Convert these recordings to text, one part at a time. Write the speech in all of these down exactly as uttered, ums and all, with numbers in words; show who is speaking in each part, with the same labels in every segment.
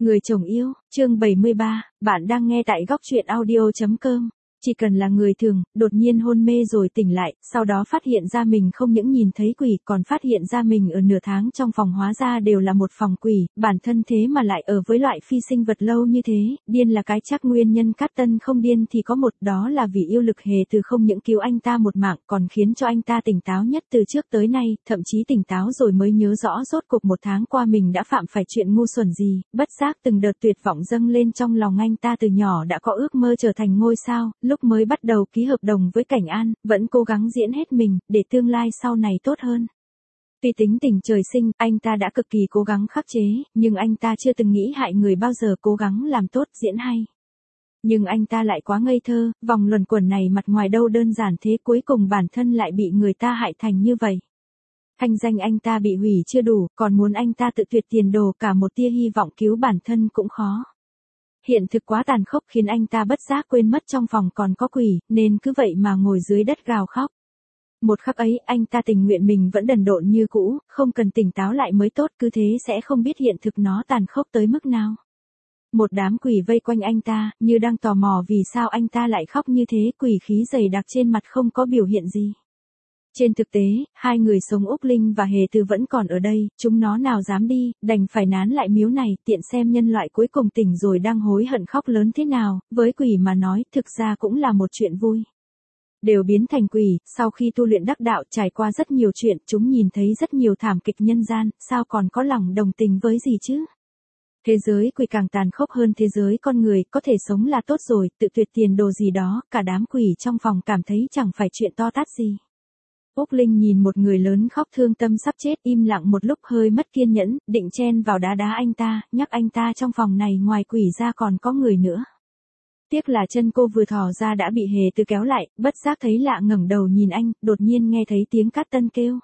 Speaker 1: Người chồng yêu, chương bảy mươi ba, bạn đang nghe tại góc truyện audio chấm com. Chỉ cần là người thường, đột nhiên hôn mê rồi tỉnh lại, sau đó phát hiện ra mình không những nhìn thấy quỷ còn phát hiện ra mình ở nửa tháng trong phòng hóa ra đều là một phòng quỷ, bản thân thế mà lại ở với loại phi sinh vật lâu như thế, điên là cái chắc nguyên nhân Cát Tân không điên thì có một đó là vì yêu Lực Hề Từ không những cứu anh ta một mạng còn khiến cho anh ta tỉnh táo nhất từ trước tới nay, thậm chí tỉnh táo rồi mới nhớ rõ rốt cuộc một tháng qua mình đã phạm phải chuyện ngu xuẩn gì, bất giác từng đợt tuyệt vọng dâng lên trong lòng anh ta từ nhỏ đã có ước mơ trở thành ngôi sao. Lúc mới bắt đầu ký hợp đồng với Cảnh An, vẫn cố gắng diễn hết mình, để tương lai sau này tốt hơn. Tuy tính tình trời sinh, anh ta đã cực kỳ cố gắng khắc chế, nhưng anh ta chưa từng nghĩ hại người bao giờ, cố gắng làm tốt, diễn hay. Nhưng anh ta lại quá ngây thơ, vòng luẩn quẩn này mặt ngoài đâu đơn giản thế, cuối cùng bản thân lại bị người ta hại thành như vậy. Thanh danh anh ta bị hủy chưa đủ, còn muốn anh ta tự tuyệt tiền đồ, cả một tia hy vọng cứu bản thân cũng khó. Hiện thực quá tàn khốc khiến anh ta bất giác quên mất trong phòng còn có quỷ, nên cứ vậy mà ngồi dưới đất gào khóc. Một khắc ấy, anh ta tình nguyện mình vẫn đần độn như cũ, không cần tỉnh táo lại mới tốt, cứ thế sẽ không biết hiện thực nó tàn khốc tới mức nào. Một đám quỷ vây quanh anh ta, như đang tò mò vì sao anh ta lại khóc như thế, quỷ khí dày đặc trên mặt không có biểu hiện gì. Trên thực tế, hai người sống Úc Linh và Hề Từ vẫn còn ở đây, chúng nó nào dám đi, đành phải nán lại miếu này, tiện xem nhân loại cuối cùng tỉnh rồi đang hối hận khóc lớn thế nào, với quỷ mà nói, thực ra cũng là một chuyện vui. Đều biến thành quỷ, sau khi tu luyện đắc đạo trải qua rất nhiều chuyện, chúng nhìn thấy rất nhiều thảm kịch nhân gian, sao còn có lòng đồng tình với gì chứ? Thế giới quỷ càng tàn khốc hơn thế giới con người, có thể sống là tốt rồi, tự tuyệt tiền đồ gì đó, cả đám quỷ trong phòng cảm thấy chẳng phải chuyện to tát gì. Úc Linh nhìn một người lớn khóc thương tâm sắp chết, im lặng một lúc hơi mất kiên nhẫn, định chen vào đá đá anh ta, nhắc anh ta trong phòng này ngoài quỷ ra còn có người nữa. Tiếc là chân cô vừa thò ra đã bị Hề Từ kéo lại, bất giác thấy lạ ngẩng đầu nhìn anh, đột nhiên nghe thấy tiếng Cát Tân kêu.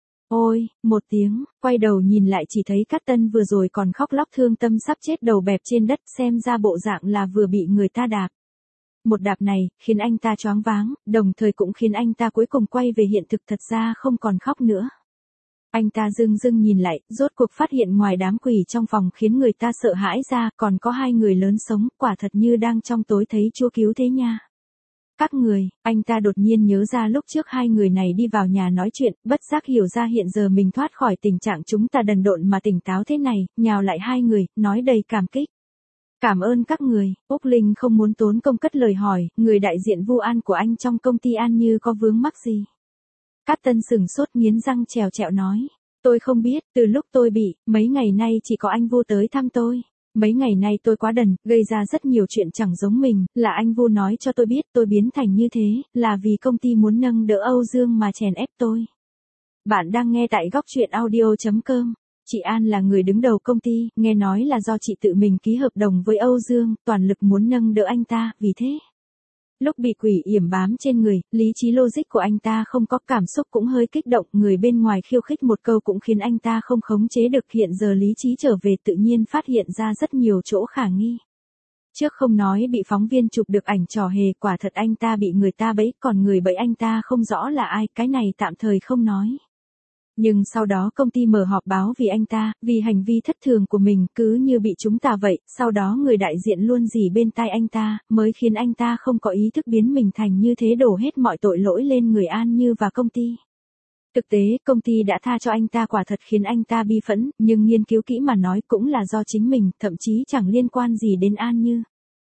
Speaker 1: Ôi, một tiếng, quay đầu nhìn lại chỉ thấy Cát Tân vừa rồi còn khóc lóc thương tâm sắp chết đầu bẹp trên đất, xem ra bộ dạng là vừa bị người ta đạp. Một đạp này, khiến anh ta choáng váng, đồng thời cũng khiến anh ta cuối cùng quay về hiện thực, thật ra không còn khóc nữa. Anh ta dưng dưng nhìn lại, rốt cuộc phát hiện ngoài đám quỷ trong phòng khiến người ta sợ hãi ra, còn có hai người lớn sống, quả thật như đang trong tối thấy Chúa cứu thế nha. Các người, anh ta đột nhiên nhớ ra lúc trước hai người này đi vào nhà nói chuyện, bất giác hiểu ra hiện giờ mình thoát khỏi tình trạng chúng ta đần độn mà tỉnh táo thế này, nhào lại hai người, nói đầy cảm kích. Cảm ơn các người, Úc Linh không muốn tốn công cất lời hỏi, người đại diện Vu An của anh trong công ty An Như có vướng mắc gì? Cát Tân sừng sốt nghiến răng trèo trẹo nói, tôi không biết, từ lúc tôi bị, mấy ngày nay chỉ có anh Vu tới thăm tôi. Mấy ngày nay tôi quá đần, gây ra rất nhiều chuyện chẳng giống mình, là anh Vu nói cho tôi biết tôi biến thành như thế, là vì công ty muốn nâng đỡ Âu Dương mà chèn ép tôi. Bạn đang nghe tại góc truyện audio chấm com. Chị An là người đứng đầu công ty, nghe nói là do chị tự mình ký hợp đồng với Âu Dương, toàn lực muốn nâng đỡ anh ta, vì thế. Lúc bị quỷ yểm bám trên người, lý trí logic của anh ta không có, cảm xúc cũng hơi kích động, người bên ngoài khiêu khích một câu cũng khiến anh ta không khống chế được, hiện giờ lý trí trở về tự nhiên phát hiện ra rất nhiều chỗ khả nghi. Trước không nói bị phóng viên chụp được ảnh trò hề, quả thật anh ta bị người ta bẫy, còn người bẫy anh ta không rõ là ai, cái này tạm thời không nói. Nhưng sau đó công ty mở họp báo vì anh ta, vì hành vi thất thường của mình, cứ như bị chúng ta vậy, sau đó người đại diện luôn rỉ bên tai anh ta, mới khiến anh ta không có ý thức biến mình thành như thế, đổ hết mọi tội lỗi lên người An Như và công ty. Thực tế, công ty đã tha cho anh ta, quả thật khiến anh ta bi phẫn, nhưng nghiên cứu kỹ mà nói cũng là do chính mình, thậm chí chẳng liên quan gì đến An Như.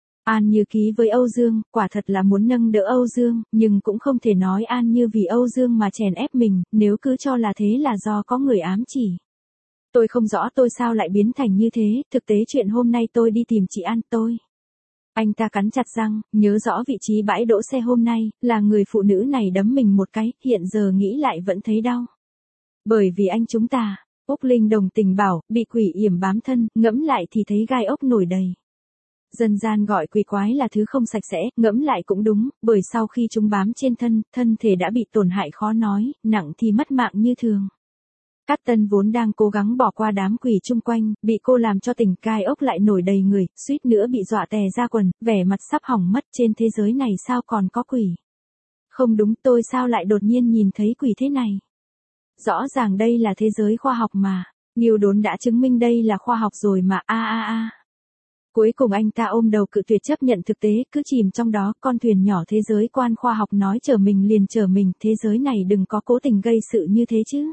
Speaker 1: An Như ký với Âu Dương, quả thật là muốn nâng đỡ Âu Dương, nhưng cũng không thể nói An Như vì Âu Dương mà chèn ép mình, nếu cứ cho là thế là do có người ám chỉ. Tôi không rõ tôi sao lại biến thành như thế, thực tế chuyện hôm nay tôi đi tìm chị An, tôi. Anh ta cắn chặt răng, nhớ rõ vị trí bãi đỗ xe hôm nay, là người phụ nữ này đấm mình một cái, hiện giờ nghĩ lại vẫn thấy đau. Bởi vì anh chúng ta, Úc Linh đồng tình bảo, bị quỷ yểm bám thân, ngẫm lại thì thấy gai ốc nổi đầy. Dân gian gọi quỷ quái là thứ không sạch sẽ, ngẫm lại cũng đúng, bởi sau khi chúng bám trên thân, thân thể đã bị tổn hại khó nói, nặng thì mất mạng như thường. Cát Tân vốn đang cố gắng bỏ qua đám quỷ chung quanh, bị cô làm cho tỉnh gai ốc lại nổi đầy người, suýt nữa bị dọa tè ra quần, vẻ mặt sắp hỏng mất, trên thế giới này sao còn có quỷ. Không đúng, tôi sao lại đột nhiên nhìn thấy quỷ thế này. Rõ ràng đây là thế giới khoa học mà, Nghiêu Đốn đã chứng minh đây là khoa học rồi mà, a a a. Cuối cùng anh ta ôm đầu cự tuyệt chấp nhận thực tế, cứ chìm trong đó, con thuyền nhỏ thế giới quan khoa học nói chở mình liền chở mình, thế giới này đừng có cố tình gây sự như thế chứ.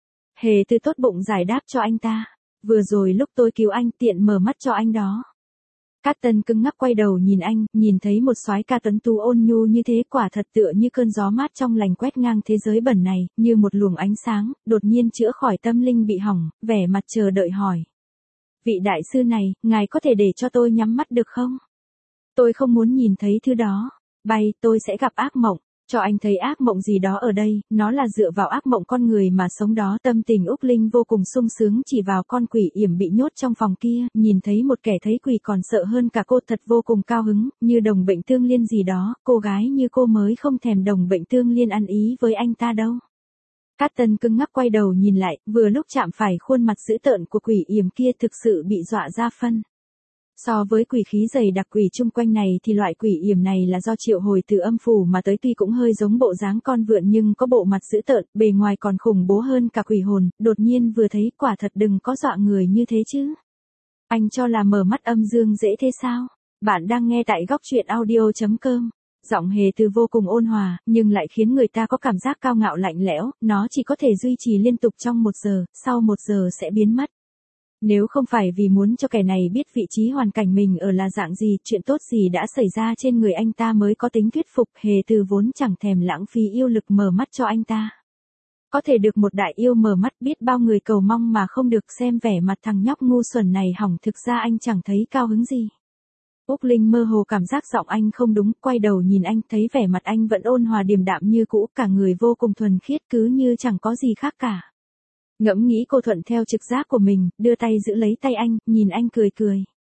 Speaker 1: Hề Từ tốt bụng giải đáp cho anh ta, vừa rồi lúc tôi cứu anh tiện mở mắt cho anh đó. Cát Tân cứng ngắc quay đầu nhìn anh, nhìn thấy một soái ca tuấn tú ôn nhu như thế quả thật tựa như cơn gió mát trong lành quét ngang thế giới bẩn này, như một luồng ánh sáng, đột nhiên chữa khỏi tâm linh bị hỏng, vẻ mặt chờ đợi hỏi. Vị đại sư này, ngài có thể để cho tôi nhắm mắt được không? Tôi không muốn nhìn thấy thứ đó. Bay, tôi sẽ gặp ác mộng. Cho anh thấy ác mộng gì đó ở đây, nó là dựa vào ác mộng con người mà sống đó. Tâm tình Úc Linh vô cùng sung sướng chỉ vào con quỷ yểm bị nhốt trong phòng kia, nhìn thấy một kẻ thấy quỷ còn sợ hơn cả cô thật vô cùng cao hứng, như đồng bệnh tương liên gì đó, cô gái như cô mới không thèm đồng bệnh tương liên ăn ý với anh ta đâu. Cát Tân cứng ngắc quay đầu nhìn lại, vừa lúc chạm phải khuôn mặt dữ tợn của quỷ yểm kia thực sự bị dọa ra phân. So với quỷ khí dày đặc quỷ chung quanh này thì loại quỷ yểm này là do triệu hồi từ âm phủ mà tới, tuy cũng hơi giống bộ dáng con vượn nhưng có bộ mặt dữ tợn, bề ngoài còn khủng bố hơn cả quỷ hồn, đột nhiên vừa thấy quả thật đừng có dọa người như thế chứ. Anh cho là mở mắt âm dương dễ thế sao? Bạn đang nghe tại góc truyện audio chấm com. Giọng Hề Từ vô cùng ôn hòa, nhưng lại khiến người ta có cảm giác cao ngạo lạnh lẽo, nó chỉ có thể duy trì liên tục trong một giờ, sau một giờ sẽ biến mất. Nếu không phải vì muốn cho kẻ này biết vị trí hoàn cảnh mình ở là dạng gì, chuyện tốt gì đã xảy ra trên người anh ta mới có tính thuyết phục, Hề Từ vốn chẳng thèm lãng phí yêu lực mở mắt cho anh ta. Có thể được một đại yêu mở mắt, biết bao người cầu mong mà không được, xem vẻ mặt thằng nhóc ngu xuẩn này hỏng, thực ra anh chẳng thấy cao hứng gì. Úc Linh mơ hồ cảm giác giọng anh không đúng, quay đầu nhìn anh, thấy vẻ mặt anh vẫn ôn hòa điềm đạm như cũ, cả người vô cùng thuần khiết cứ như chẳng có gì khác cả. Ngẫm nghĩ cô thuận theo trực giác của mình, đưa tay giữ lấy tay anh, nhìn anh cười cười.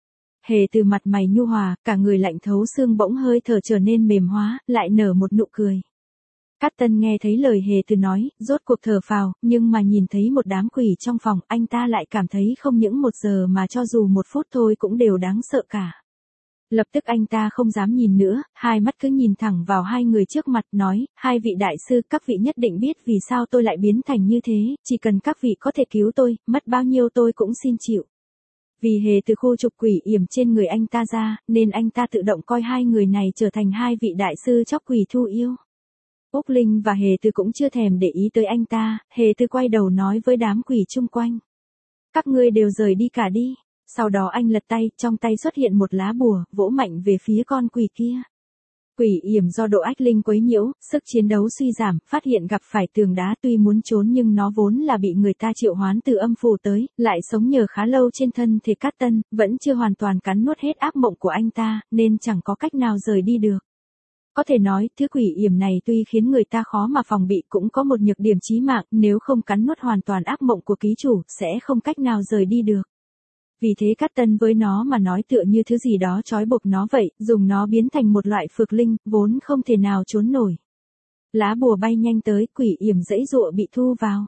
Speaker 1: Hề Từ mặt mày nhu hòa, cả người lạnh thấu xương bỗng hơi thở trở nên mềm hóa, lại nở một nụ cười. Cát Tân nghe thấy lời Hề Từ nói, rốt cuộc thở phào, nhưng mà nhìn thấy một đám quỷ trong phòng, anh ta lại cảm thấy không những một giờ mà cho dù một phút thôi cũng đều đáng sợ cả. Lập tức anh ta không dám nhìn nữa, hai mắt cứ nhìn thẳng vào hai người trước mặt, nói, hai vị đại sư, các vị nhất định biết vì sao tôi lại biến thành như thế, chỉ cần các vị có thể cứu tôi, mất bao nhiêu tôi cũng xin chịu. Vì Hề Từ khu trục quỷ yểm trên người anh ta ra, nên anh ta tự động coi hai người này trở thành hai vị đại sư chóc quỷ thu yêu. Úc Linh và Hề Từ cũng chưa thèm để ý tới anh ta, Hề Từ quay đầu nói với đám quỷ chung quanh. Các ngươi đều rời đi cả đi. Sau đó anh lật tay, trong tay xuất hiện một lá bùa, vỗ mạnh về phía con quỷ kia. Quỷ yểm do độ ách linh quấy nhiễu, sức chiến đấu suy giảm, phát hiện gặp phải tường đá, tuy muốn trốn nhưng nó vốn là bị người ta triệu hoán từ âm phủ tới, lại sống nhờ khá lâu trên thân thể Cát Tân, vẫn chưa hoàn toàn cắn nuốt hết ác mộng của anh ta, nên chẳng có cách nào rời đi được. Có thể nói, thứ quỷ yểm này tuy khiến người ta khó mà phòng bị, cũng có một nhược điểm chí mạng, nếu không cắn nuốt hoàn toàn ác mộng của ký chủ, sẽ không cách nào rời đi được. Vì thế Cát Tân với nó mà nói tựa như thứ gì đó trói buộc nó vậy, dùng nó biến thành một loại phược linh, vốn không thể nào trốn nổi. Lá bùa bay nhanh tới, quỷ yểm dãy dụa bị thu vào.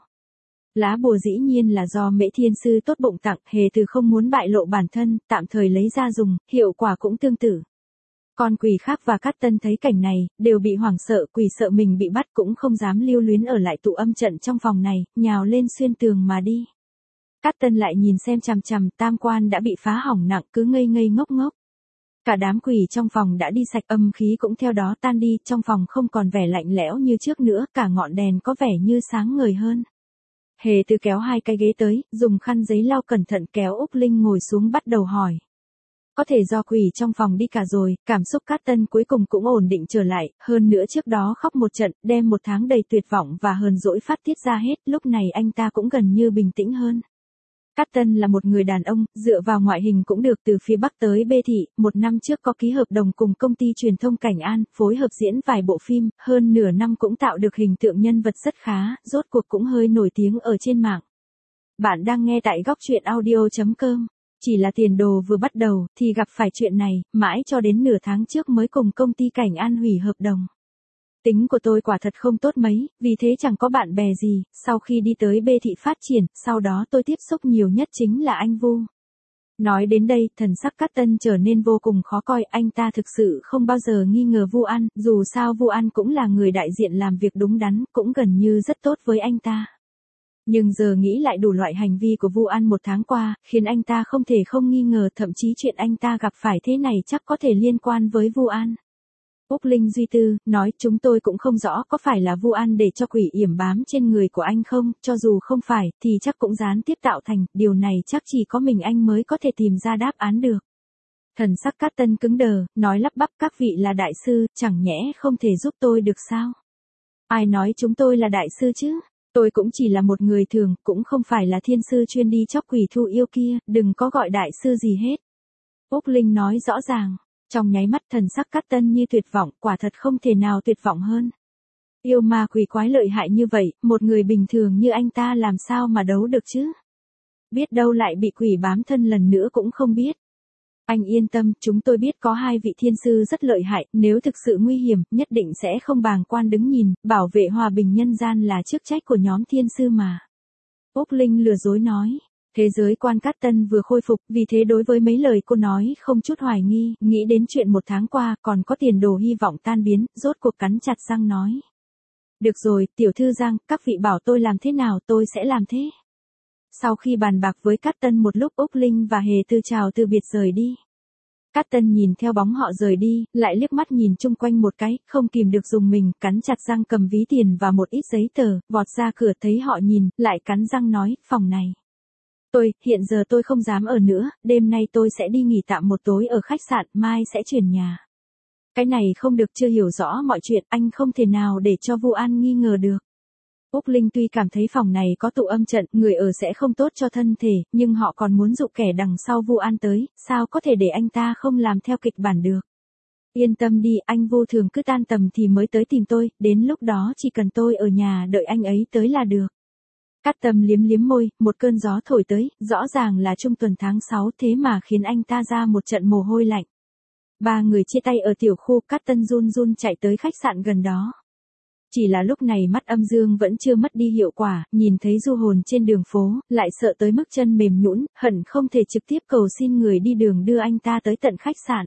Speaker 1: Lá bùa dĩ nhiên là do Mễ Thiên Sư tốt bụng tặng, Hề Từ không muốn bại lộ bản thân, tạm thời lấy ra dùng, hiệu quả cũng tương tự. Con quỷ khác và Cát Tân thấy cảnh này, đều bị hoảng sợ, quỷ sợ mình bị bắt cũng không dám lưu luyến ở lại tụ âm trận trong phòng này, nhào lên xuyên tường mà đi. Cát Tân lại nhìn xem chằm chằm, tam quan đã bị phá hỏng nặng, cứ ngây ngây ngốc ngốc. Cả đám quỷ trong phòng đã đi sạch, âm khí cũng theo đó tan đi, trong phòng không còn vẻ lạnh lẽo như trước nữa, cả ngọn đèn có vẻ như sáng ngời hơn. Hề Từ kéo hai cái ghế tới, dùng khăn giấy lau cẩn thận, kéo Úc Linh ngồi xuống bắt đầu hỏi. Có thể do quỷ trong phòng đi cả rồi, cảm xúc Cát Tân cuối cùng cũng ổn định trở lại, hơn nữa trước đó khóc một trận, đem một tháng đầy tuyệt vọng và hờn dỗi phát tiết ra hết, lúc này anh ta cũng gần như bình tĩnh hơn. Cát Tân là một người đàn ông, dựa vào ngoại hình cũng được, từ phía Bắc tới B thị, một năm trước có ký hợp đồng cùng công ty truyền thông Cảnh An, phối hợp diễn vài bộ phim, hơn nửa năm cũng tạo được hình tượng nhân vật rất khá, rốt cuộc cũng hơi nổi tiếng ở trên mạng. Bạn đang nghe tại góc truyện audio chấm com. Chỉ là tiền đồ vừa bắt đầu, thì gặp phải chuyện này, mãi cho đến nửa tháng trước mới cùng công ty Cảnh An hủy hợp đồng. Tính của tôi quả thật không tốt mấy, vì thế chẳng có bạn bè gì, sau khi đi tới B thị phát triển, sau đó tôi tiếp xúc nhiều nhất chính là anh Vu. Nói đến đây, thần sắc Cát Tân trở nên vô cùng khó coi, anh ta thực sự không bao giờ nghi ngờ Vu An, dù sao Vu An cũng là người đại diện làm việc đúng đắn, cũng gần như rất tốt với anh ta. Nhưng giờ nghĩ lại đủ loại hành vi của Vu An một tháng qua, khiến anh ta không thể không nghi ngờ, thậm chí chuyện anh ta gặp phải thế này chắc có thể liên quan với Vu An. Úc Linh duy tư, nói chúng tôi cũng không rõ có phải là Vu An để cho quỷ yểm bám trên người của anh không, cho dù không phải, thì chắc cũng gián tiếp tạo thành, điều này chắc chỉ có mình anh mới có thể tìm ra đáp án được. Thần sắc Cát Tân cứng đờ, nói lắp bắp, các vị là đại sư, chẳng nhẽ không thể giúp tôi được sao? Ai nói chúng tôi là đại sư chứ? Tôi cũng chỉ là một người thường, cũng không phải là thiên sư chuyên đi chóc quỷ thu yêu kia, đừng có gọi đại sư gì hết. Úc Linh nói rõ ràng, trong nháy mắt thần sắc Cát Tân như tuyệt vọng, quả thật không thể nào tuyệt vọng hơn. Yêu ma quỷ quái lợi hại như vậy, một người bình thường như anh ta làm sao mà đấu được chứ? Biết đâu lại bị quỷ bám thân lần nữa cũng không biết. Anh yên tâm, chúng tôi biết có hai vị thiên sư rất lợi hại, nếu thực sự nguy hiểm, nhất định sẽ không bàng quan đứng nhìn, bảo vệ hòa bình nhân gian là chức trách của nhóm thiên sư mà. Úc Linh lừa dối nói, thế giới quan Cát Tân vừa khôi phục, vì thế đối với mấy lời cô nói không chút hoài nghi, nghĩ đến chuyện một tháng qua còn có tiền đồ hy vọng tan biến, rốt cuộc cắn chặt răng nói. Được rồi, tiểu thư Giang, các vị bảo tôi làm thế nào tôi sẽ làm thế. Sau khi bàn bạc với Cát Tân một lúc, Úc Linh và Hề Tư chào từ biệt rời đi. Cát Tân nhìn theo bóng họ rời đi, lại liếc mắt nhìn chung quanh một cái, không kìm được dùng mình, cắn chặt răng cầm ví tiền và một ít giấy tờ, vọt ra cửa thấy họ nhìn, lại cắn răng nói, phòng này. Tôi, hiện giờ tôi không dám ở nữa, đêm nay tôi sẽ đi nghỉ tạm một tối ở khách sạn, mai sẽ chuyển nhà. Cái này không được, chưa hiểu rõ mọi chuyện, anh không thể nào để cho Vu An nghi ngờ được. Úc Linh tuy cảm thấy phòng này có tụ âm trận, người ở sẽ không tốt cho thân thể, nhưng họ còn muốn dụ kẻ đằng sau Vu An tới, sao có thể để anh ta không làm theo kịch bản được. Yên tâm đi, anh Vu thường cứ tan tầm thì mới tới tìm tôi, đến lúc đó chỉ cần tôi ở nhà đợi anh ấy tới là được. Cát Tâm liếm liếm môi, một cơn gió thổi tới, rõ ràng là trung tuần tháng sáu thế mà khiến anh ta ra một trận mồ hôi lạnh. Ba người chia tay ở tiểu khu, Cát Tân run run chạy tới khách sạn gần đó. Chỉ là lúc này mắt âm dương vẫn chưa mất đi hiệu quả, nhìn thấy du hồn trên đường phố, lại sợ tới mức chân mềm nhũn, hận không thể trực tiếp cầu xin người đi đường đưa anh ta tới tận khách sạn.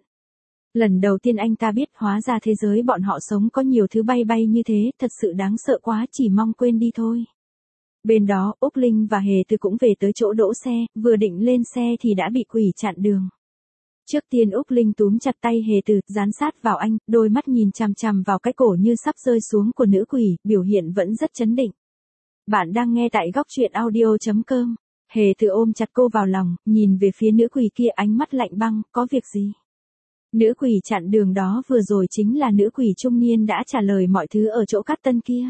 Speaker 1: Lần đầu tiên anh ta biết hóa ra thế giới bọn họ sống có nhiều thứ bay bay như thế, thật sự đáng sợ quá, chỉ mong quên đi thôi. Bên đó, Úc Linh và Hề Từ cũng về tới chỗ đỗ xe, vừa định lên xe thì đã bị quỷ chặn đường. Trước tiên Úc Linh túm chặt tay Hề Từ, dán sát vào anh, đôi mắt nhìn chằm chằm vào cái cổ như sắp rơi xuống của nữ quỷ, biểu hiện vẫn rất chấn định. Bạn đang nghe tại góc truyện audio chấm com. Hề Từ ôm chặt cô vào lòng, nhìn về phía nữ quỷ kia, ánh mắt lạnh băng, có việc gì? Nữ quỷ chặn đường đó vừa rồi chính là nữ quỷ trung niên đã trả lời mọi thứ ở chỗ Cát Tân kia.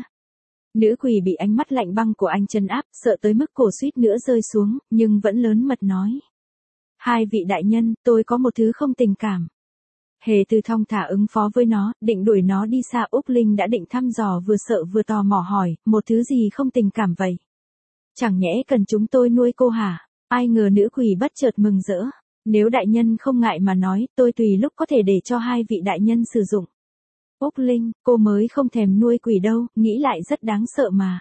Speaker 1: Nữ quỷ bị ánh mắt lạnh băng của anh trấn áp, sợ tới mức cổ suýt nữa rơi xuống, nhưng vẫn lớn mật nói. Hai vị đại nhân, tôi có một thứ không tình cảm. Hề Từ thong thả ứng phó với nó, định đuổi nó đi xa. Úc Linh đã định thăm dò, vừa sợ vừa tò mò hỏi, một thứ gì không tình cảm vậy? Chẳng nhẽ cần chúng tôi nuôi cô hả? Ai ngờ nữ quỷ bất chợt mừng rỡ. Nếu đại nhân không ngại mà nói, tôi tùy lúc có thể để cho hai vị đại nhân sử dụng. Úc Linh, cô mới không thèm nuôi quỷ đâu, nghĩ lại rất đáng sợ mà.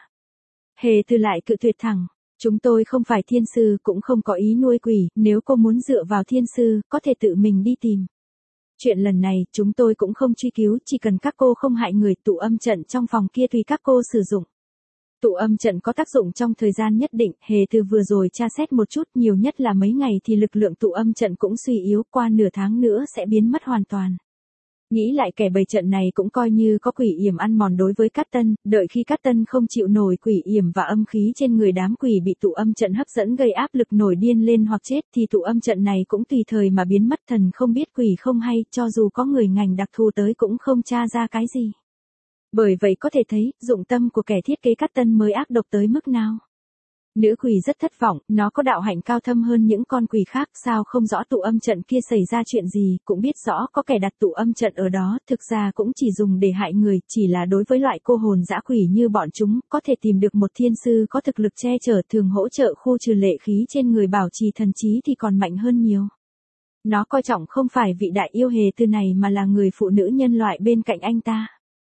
Speaker 1: Hề Từ lại cự tuyệt thẳng. Chúng tôi không phải thiên sư, cũng không có ý nuôi quỷ, nếu cô muốn dựa vào thiên sư, có thể tự mình đi tìm. Chuyện lần này, chúng tôi cũng không truy cứu, chỉ cần các cô không hại người. Tụ âm trận trong phòng kia tùy các cô sử dụng. Tụ âm trận có tác dụng trong thời gian nhất định, Hề Từ vừa rồi tra xét một chút, nhiều nhất là mấy ngày thì lực lượng tụ âm trận cũng suy yếu, qua nửa tháng nữa sẽ biến mất hoàn toàn. Nghĩ lại kẻ bày trận này cũng coi như có quỷ yểm ăn mòn đối với Cát Tân, đợi khi Cát Tân không chịu nổi quỷ yểm và âm khí trên người đám quỷ bị tụ âm trận hấp dẫn gây áp lực nổi điên lên hoặc chết thì tụ âm trận này cũng tùy thời mà biến mất. Thần không biết quỷ không hay, cho dù có người ngành đặc thù tới cũng không tra ra cái gì. Bởi vậy có thể thấy, dụng tâm của kẻ thiết kế Cát Tân mới ác độc tới mức nào. Nữ quỷ rất thất vọng, nó có đạo hạnh cao thâm hơn những con quỷ khác, sao không rõ tụ âm trận kia xảy ra chuyện gì, cũng biết rõ có kẻ đặt tụ âm trận ở đó, thực ra cũng chỉ dùng để hại người, chỉ là đối với loại cô hồn dã quỷ như bọn chúng, có thể tìm được một thiên sư có thực lực che chở, thường hỗ trợ khu trừ lệ khí trên người, bảo trì thần trí thì còn mạnh hơn nhiều. Nó coi trọng không phải vị đại yêu Hề Từ này mà là người phụ nữ nhân loại bên cạnh anh ta.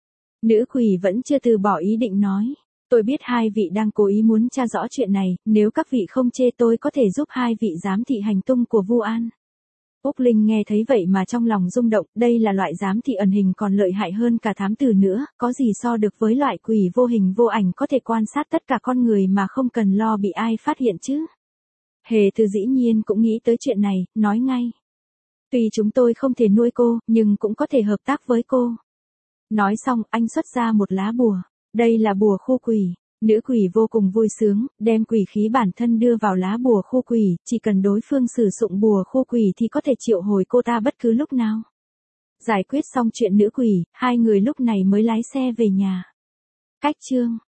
Speaker 1: Nữ quỷ vẫn chưa từ bỏ ý định nói. Tôi biết hai vị đang cố ý muốn tra rõ chuyện này, nếu các vị không chê tôi có thể giúp hai vị giám thị hành tung của Vu An. Úc Linh nghe thấy vậy mà trong lòng rung động, đây là loại giám thị ẩn hình còn lợi hại hơn cả thám tử nữa, có gì so được với loại quỷ vô hình vô ảnh có thể quan sát tất cả con người mà không cần lo bị ai phát hiện chứ. Hề Từ dĩ nhiên cũng nghĩ tới chuyện này, nói ngay. Tuy chúng tôi không thể nuôi cô, nhưng cũng có thể hợp tác với cô. Nói xong, anh xuất ra một lá bùa. Đây là bùa khu quỷ. Nữ quỷ vô cùng vui sướng, đem quỷ khí bản thân đưa vào lá bùa khu quỷ, chỉ cần đối phương sử dụng bùa khu quỷ thì có thể triệu hồi cô ta bất cứ lúc nào. Giải quyết xong chuyện nữ quỷ, hai người lúc này mới lái xe về nhà. Cách chương